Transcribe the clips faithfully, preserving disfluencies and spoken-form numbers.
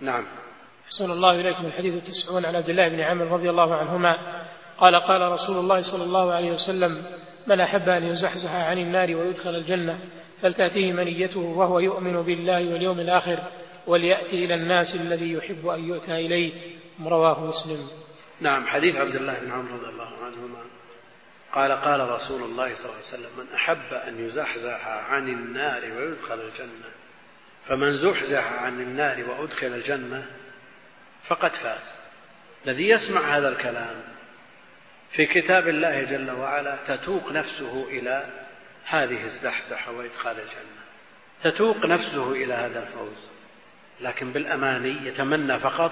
نعم. أحسن الله إليكم. الحديث التسعون عن عبد الله بن عمرو رضي الله عنهما قال قال رسول الله صلى الله عليه وسلم: من أحب أن يزحزح عن النار ويدخل الجنة فلتأتيه منيته وهو يؤمن بالله واليوم الآخر وليأتي إلى الناس الذي يحب أن يؤتى إليه. رواه مسلم. نعم. حديث عبد الله بن عمرو رضي الله عنهما قال قال رسول الله صلى الله عليه وسلم: من أحب أن يزحزح عن النار ويدخل الجنة فمن زحزح عن النار وأدخل الجنة فقد فاز. الذي يسمع هذا الكلام في كتاب الله جل وعلا تتوق نفسه إلى هذه الزحزحة وإدخال الجنة، تتوق نفسه إلى هذا الفوز، لكن بالأماني يتمنى فقط.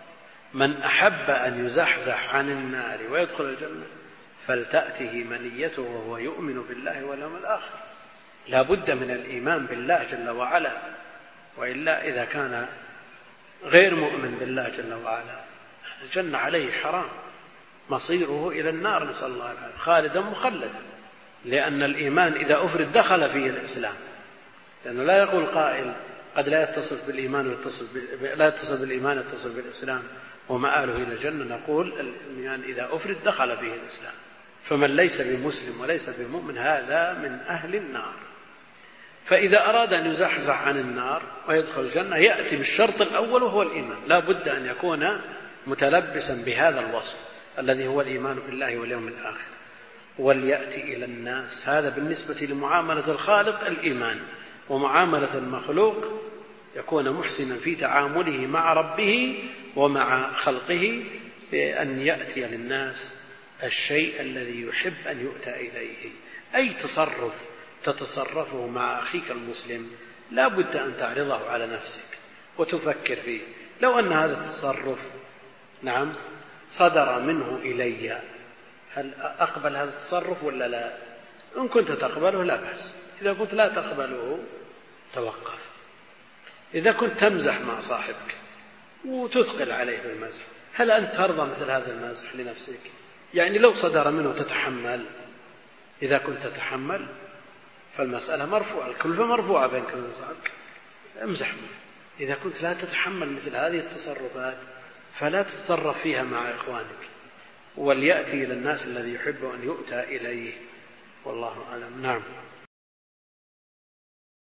من أحب أن يزحزح عن النار ويدخل الجنة فلتأته منيته وهو يؤمن بالله واليوم الآخر. لا بد من الإيمان بالله جل وعلا، وإلا إذا كان غير مؤمن بالله جل وعلا الجنة عليه حرام، مصيره إلى النار، نسأل الله العافية، خالدا مخلدا. لأن الإيمان إذا أفرد دخل فيه الإسلام، لأنه لا يقول قائل قد لا يتصف بالإيمان ويتصف لا يتصف بالإيمان يتصف بالإسلام ومآله إلى الجنة. نقول الإيمان إذا أفرد دخل فيه الإسلام، فمن ليس بمسلم وليس بمؤمن هذا من أهل النار. فإذا أراد أن يزحزح عن النار ويدخل الجنة يأتي بالشرط الأول وهو الإيمان، لا بد أن يكون متلبسا بهذا الوصف الذي هو الإيمان بالله واليوم الآخر. وليأتي إلى الناس، هذا بالنسبة لمعاملة الخالق الإيمان، ومعاملة المخلوق يكون محسنا في تعامله مع ربه ومع خلقه، بأن يأتي للناس الشيء الذي يحب أن يؤتى إليه. أي تصرف تتصرفه مع أخيك المسلم لا بد أن تعرضه على نفسك وتفكر فيه. لو أن هذا التصرف نعم صدر منه إلي، هل أقبل هذا التصرف ولا لا؟ إن كنت تقبله لا بأس، إذا كنت لا تقبله توقف. إذا كنت تمزح مع صاحبك وتثقل عليه بالمزح، هل أنت ترضى مثل هذا المزح لنفسك؟ يعني لو صدر منه تتحمل؟ إذا كنت تتحمل فالمسألة مرفوعة، الكلفة مرفوعة بينك وبين صاحبك، امزح. إذا كنت لا تتحمل مثل هذه التصرفات فلا تتصرف فيها مع إخوانك. وليأتي إلى الناس الذي يحب أن يؤتى إليه، والله أعلم. نعم.